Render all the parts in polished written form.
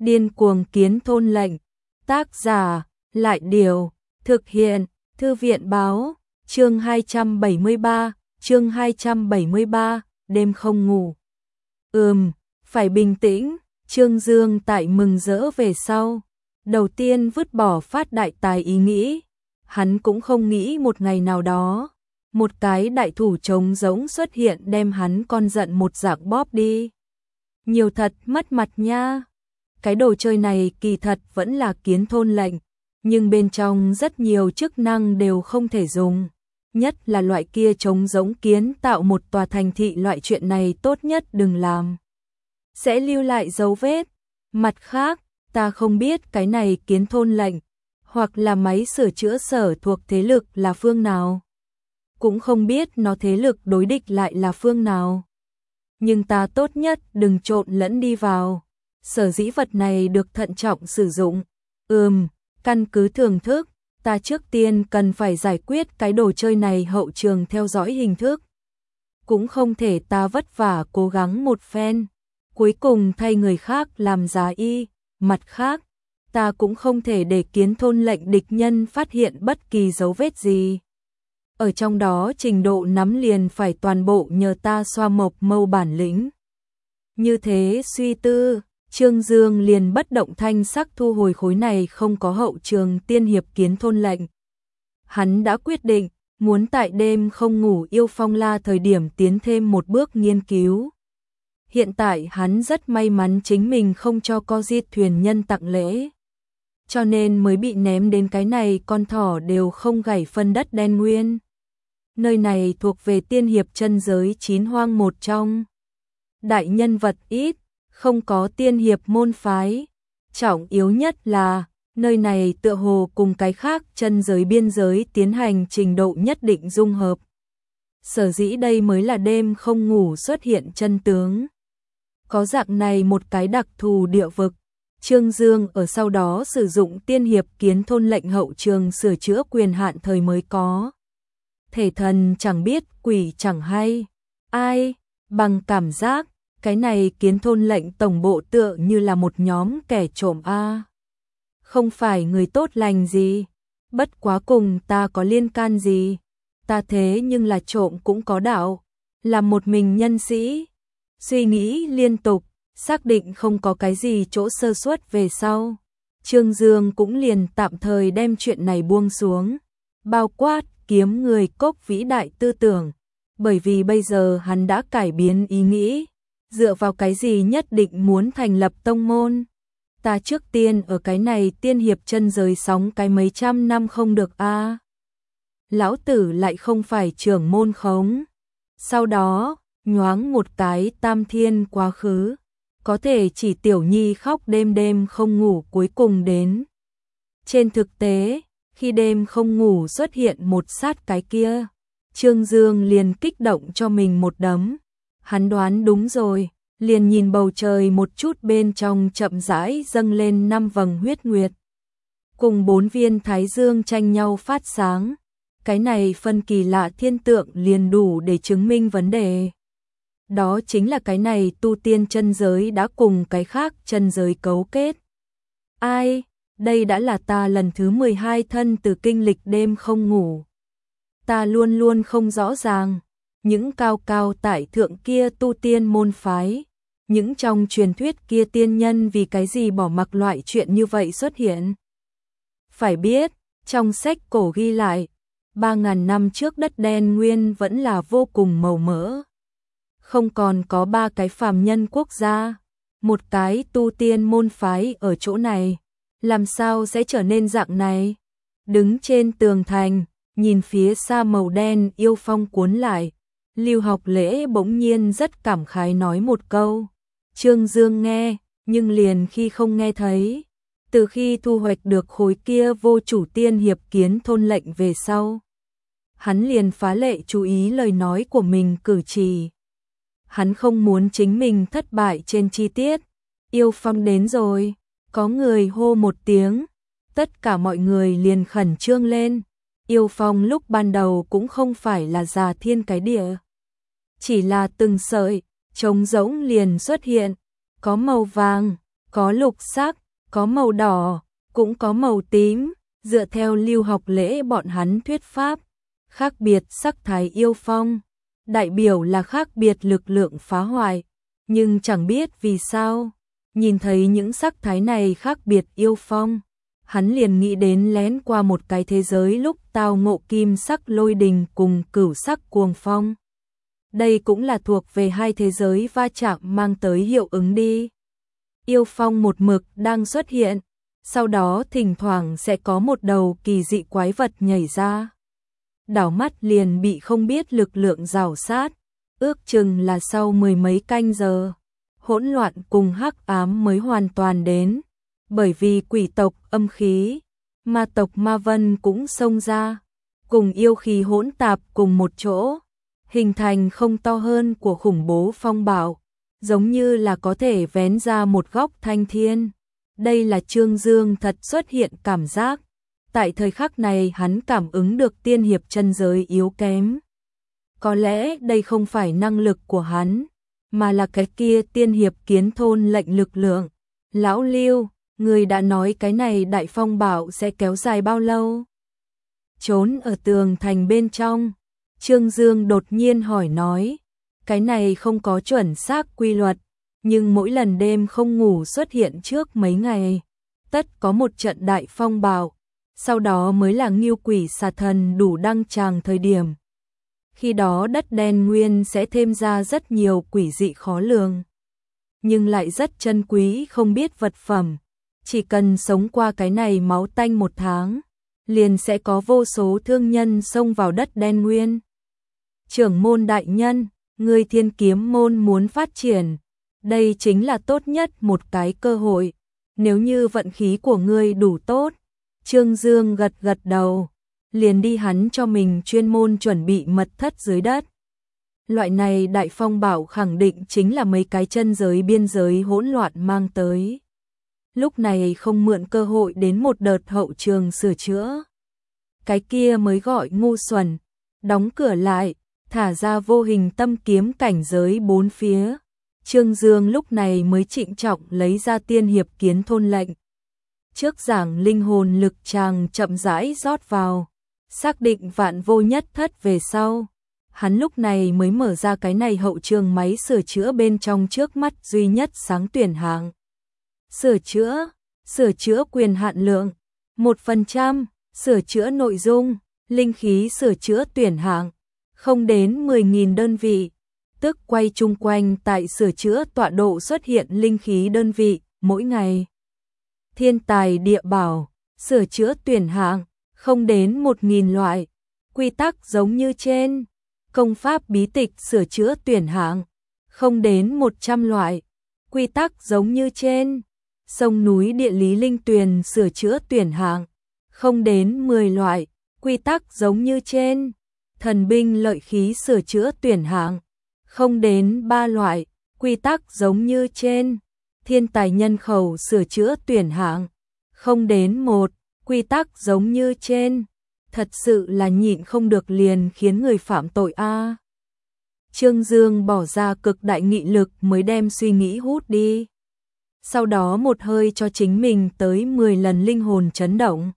Điên cuồng kiến thôn lệnh. Tác giả, Lại Điều. Thực hiện, Thư viện Báo. Chương 273, đêm không ngủ. Phải bình tĩnh. Trương Dương tại mừng rỡ về sau. Đầu tiên vứt bỏ phát đại tài ý nghĩ. Hắn cũng không nghĩ một ngày nào đó, một cái đại thủ trống rỗng xuất hiện đem hắn con giận một dạng bóp đi. Nhiều thật mất mặt nha. Cái đồ chơi này kỳ thật vẫn là kiến thôn lệnh, nhưng bên trong rất nhiều chức năng đều không thể dùng. Nhất là loại kia trống rỗng kiến tạo một tòa thành thị, loại chuyện này tốt nhất đừng làm. Sẽ lưu lại dấu vết. Mặt khác, ta không biết cái này kiến thôn lệnh, hoặc là máy sửa chữa sở thuộc thế lực là phương nào. Cũng không biết nó thế lực đối địch lại là phương nào. Nhưng ta tốt nhất đừng trộn lẫn đi vào. Sở dĩ vật này được thận trọng sử dụng. Căn cứ thưởng thức, ta trước tiên cần phải giải quyết cái đồ chơi này hậu trường theo dõi hình thức. Cũng không thể ta vất vả cố gắng một phen, cuối cùng thay người khác làm giá y. Mặt khác, ta cũng không thể để kiến thôn lệnh địch nhân phát hiện bất kỳ dấu vết gì. Ở trong đó trình độ nắm liền phải toàn bộ nhờ ta xoa mộc mâu bản lĩnh. Như thế suy tư, Trương Dương liền bất động thanh sắc thu hồi khối này không có hậu trường tiên hiệp kiến thôn lệnh. Hắn đã quyết định, muốn tại đêm không ngủ yêu phong la thời điểm tiến thêm một bước nghiên cứu. Hiện tại hắn rất may mắn chính mình không cho co diệt thuyền nhân tặng lễ, cho nên mới bị ném đến cái này con thỏ đều không gảy phân đất đen nguyên. Nơi này thuộc về tiên hiệp chân giới 9 hoang một trong. Đại nhân vật ít, không có tiên hiệp môn phái. Trọng yếu nhất là, nơi này tựa hồ cùng cái khác chân giới biên giới tiến hành trình độ nhất định dung hợp. Sở dĩ đây mới là đêm không ngủ xuất hiện chân tướng. Có dạng này một cái đặc thù địa vực, Trương Dương ở sau đó sử dụng tiên hiệp kiến thôn lệnh hậu trường sửa chữa quyền hạn thời mới có. Thể thần chẳng biết quỷ chẳng hay. Ai, bằng cảm giác, cái này kiến thôn lệnh tổng bộ tựa như là một nhóm kẻ trộm a. Không phải người tốt lành gì, bất quá cùng ta có liên can gì. Ta thế nhưng là trộm cũng có đạo, là một mình nhân sĩ. Suy nghĩ liên tục, xác định không có cái gì chỗ sơ suất về sau. Trương Dương cũng liền tạm thời đem chuyện này buông xuống, bao quát kiếm người cốc vĩ đại tư tưởng, bởi vì bây giờ hắn đã cải biến ý nghĩ, dựa vào cái gì nhất định muốn thành lập tông môn. Ta trước tiên ở cái này tiên hiệp chân giới sóng cái mấy trăm năm không được a. Lão tử lại không phải trưởng môn khống. Sau đó, nhoáng một cái tam thiên quá khứ, có thể chỉ tiểu nhi khóc đêm đêm không ngủ cuối cùng đến. Trên thực tế, khi đêm không ngủ xuất hiện một sát cái kia, Trương Dương liền kích động cho mình một đấm. Hắn đoán đúng rồi, liền nhìn bầu trời một chút, bên trong chậm rãi dâng lên 5 vầng huyết nguyệt, cùng 4 viên thái dương tranh nhau phát sáng. Cái này phân kỳ lạ thiên tượng liền đủ để chứng minh vấn đề. Đó chính là cái này tu tiên chân giới đã cùng cái khác chân giới cấu kết. Ai, đây đã là ta lần thứ 12 thân từ kinh lịch đêm không ngủ. Ta luôn luôn không rõ ràng, những cao cao tại thượng kia tu tiên môn phái, những trong truyền thuyết kia tiên nhân vì cái gì bỏ mặc loại chuyện như vậy xuất hiện. Phải biết, trong sách cổ ghi lại, 3.000 năm trước đất đen nguyên vẫn là vô cùng màu mỡ. Không còn có 3 cái phàm nhân quốc gia, một cái tu tiên môn phái ở chỗ này, làm sao sẽ trở nên dạng này? Đứng trên tường thành, nhìn phía xa màu đen yêu phong cuốn lại, Lưu Học Lễ bỗng nhiên rất cảm khái nói một câu. Trương Dương nghe, nhưng liền khi không nghe thấy. Từ khi thu hoạch được khối kia vô chủ tiên hiệp kiến thôn lệnh về sau, hắn liền phá lệ chú ý lời nói của mình cử chỉ. Hắn không muốn chính mình thất bại trên chi tiết. Yêu phong đến rồi, có người hô một tiếng, tất cả mọi người liền khẩn trương lên. Yêu phong lúc ban đầu cũng không phải là già thiên cái địa, chỉ là từng sợi trống rỗng liền xuất hiện, có màu vàng, có lục sắc, có màu đỏ, cũng có màu tím, dựa theo lưu học lễ bọn hắn thuyết pháp, khác biệt sắc thái yêu phong, đại biểu là khác biệt lực lượng phá hoại, nhưng chẳng biết vì sao, nhìn thấy những sắc thái này khác biệt yêu phong, hắn liền nghĩ đến lén qua một cái thế giới lúc tao ngộ kim sắc lôi đình cùng cửu sắc cuồng phong. Đây cũng là thuộc về hai thế giới va chạm mang tới hiệu ứng đi. Yêu phong một mực đang xuất hiện, sau đó thỉnh thoảng sẽ có một đầu kỳ dị quái vật nhảy ra. Đảo mắt liền bị không biết lực lượng rào sát, ước chừng là sau mười mấy canh giờ, hỗn loạn cùng hắc ám mới hoàn toàn đến, bởi vì quỷ tộc âm khí, ma tộc ma vân cũng xông ra, cùng yêu khí hỗn tạp cùng một chỗ, hình thành không to hơn của khủng bố phong bạo, giống như là có thể vén ra một góc thanh thiên. Đây là Trương Dương thật xuất hiện cảm giác. Tại thời khắc này hắn cảm ứng được tiên hiệp chân giới yếu kém. Có lẽ đây không phải năng lực của hắn, mà là cái kia tiên hiệp kiến thôn lệnh lực lượng. Lão Lưu, người đã nói cái này đại phong bạo sẽ kéo dài bao lâu? Trốn ở tường thành bên trong, Trương Dương đột nhiên hỏi nói, cái này không có chuẩn xác quy luật, nhưng mỗi lần đêm không ngủ xuất hiện trước mấy ngày, tất có một trận đại phong bạo, sau đó mới là Ngưu Quỷ Xà Thần đủ đăng tràng thời điểm. Khi đó đất đen nguyên sẽ thêm ra rất nhiều quỷ dị khó lường, nhưng lại rất chân quý không biết vật phẩm, chỉ cần sống qua cái này máu tanh một tháng, liền sẽ có vô số thương nhân xông vào đất đen nguyên. Trưởng môn đại nhân, người Thiên Kiếm môn muốn phát triển, đây chính là tốt nhất một cái cơ hội, nếu như vận khí của ngươi đủ tốt. Trương Dương gật gật đầu, liền đi hắn cho mình chuyên môn chuẩn bị mật thất dưới đất. Loại này đại phong bạo khẳng định chính là mấy cái chân giới biên giới hỗn loạn mang tới. Lúc này không mượn cơ hội đến một đợt hậu trường sửa chữa. Cái kia mới gọi ngu xuẩn, đóng cửa lại, thả ra vô hình tâm kiếm cảnh giới bốn phía. Trương Dương lúc này mới trịnh trọng lấy ra tiên hiệp kiến thôn lệnh. Trước giảng linh hồn lực chàng chậm rãi rót vào, xác định vạn vô nhất thất về sau. Hắn lúc này mới mở ra cái này hậu trường máy sửa chữa bên trong trước mắt duy nhất sáng tuyển hạng. Sửa chữa quyền hạn lượng, 1%, sửa chữa nội dung, linh khí sửa chữa tuyển hạng, không đến 10.000 đơn vị, tức quay chung quanh tại sửa chữa tọa độ xuất hiện linh khí đơn vị, mỗi ngày. Thiên tài địa bảo, sửa chữa tuyển hạng, không đến 1.000 loại, quy tắc giống như trên. Công pháp bí tịch sửa chữa tuyển hạng, không đến 100 loại, quy tắc giống như trên. Sông núi địa lý linh tuyền sửa chữa tuyển hạng, không đến 10 loại, quy tắc giống như trên. Thần binh lợi khí sửa chữa tuyển hạng, không đến 3 loại, quy tắc giống như trên. Thiên tài nhân khẩu sửa chữa tuyển hạng, không đến 1, quy tắc giống như trên. Thật sự là nhịn không được liền khiến người phạm tội a. Trương Dương bỏ ra cực đại nghị lực mới đem suy nghĩ hút đi. Sau đó một hơi cho chính mình tới 10 lần linh hồn chấn động.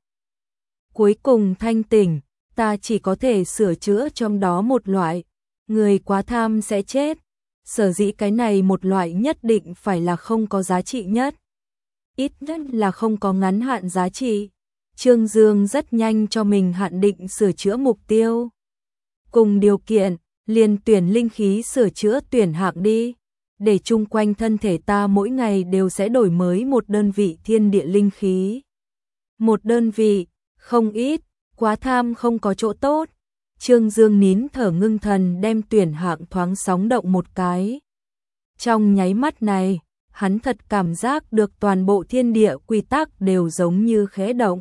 Cuối cùng thanh tỉnh, ta chỉ có thể sửa chữa trong đó một loại, người quá tham sẽ chết. Sở dĩ cái này một loại nhất định phải là không có giá trị nhất. Ít nhất là không có ngắn hạn giá trị. Trương Dương rất nhanh cho mình hạn định sửa chữa mục tiêu. Cùng điều kiện, liền tuyển linh khí sửa chữa tuyển hạng đi, để chung quanh thân thể ta mỗi ngày đều sẽ đổi mới một đơn vị thiên địa linh khí. Một đơn vị, không ít, quá tham không có chỗ tốt. Trương Dương nín thở ngưng thần đem tuyển hạng thoáng sóng động một cái. Trong nháy mắt này, hắn thật cảm giác được toàn bộ thiên địa quy tắc đều giống như khẽ động.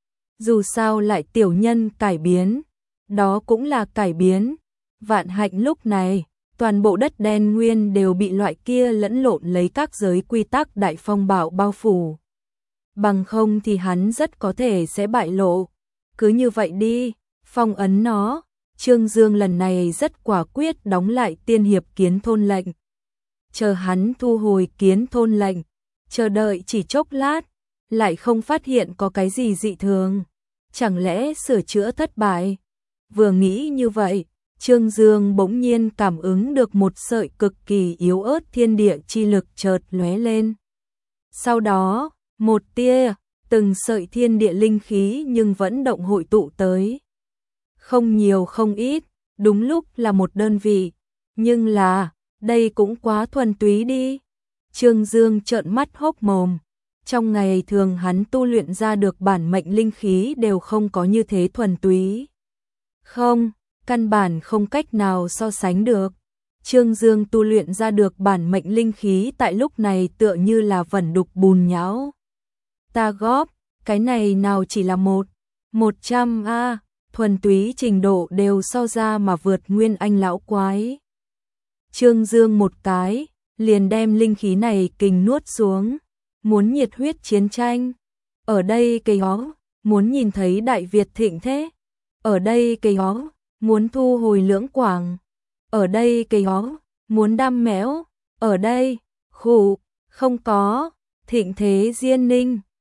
Dù sao lại tiểu nhân cải biến, đó cũng là cải biến. Vạn hạnh lúc này, toàn bộ đất đen nguyên đều bị loại kia lẫn lộn lấy các giới quy tắc đại phong bạo bao phủ. Bằng không thì hắn rất có thể sẽ bại lộ. Cứ như vậy đi, phong ấn nó. Trương Dương lần này rất quả quyết đóng lại tiên hiệp kiến thôn lệnh. Chờ hắn thu hồi kiến thôn lệnh, chờ đợi chỉ chốc lát, lại không phát hiện có cái gì dị thường. Chẳng lẽ sửa chữa thất bại? Vừa nghĩ như vậy, Trương Dương bỗng nhiên cảm ứng được một sợi cực kỳ yếu ớt thiên địa chi lực chợt lóe lên. Sau đó, một tia, từng sợi thiên địa linh khí nhưng vẫn động hội tụ tới. Không nhiều không ít, đúng lúc là một đơn vị, nhưng là, đây cũng quá thuần túy đi. Trương Dương trợn mắt hốc mồm. Trong ngày thường hắn tu luyện ra được bản mệnh linh khí đều không có như thế thuần túy. Không, căn bản không cách nào so sánh được. Trương Dương tu luyện ra được bản mệnh linh khí tại lúc này tựa như là vẩn đục bùn nhão. Ta góp, cái này nào chỉ là 100 a, thuần túy trình độ đều so ra mà vượt Nguyên Anh lão quái. Trương Dương một cái, liền đem linh khí này kình nuốt xuống, muốn nhiệt huyết chiến tranh. Ở đây cây hó, muốn nhìn thấy Đại Việt thịnh thế. Ở đây cây hó, muốn thu hồi Lưỡng Quảng. Ở đây cây hó, muốn đam mẽo. Ở đây, khủ, không có, thịnh thế Diên Ninh.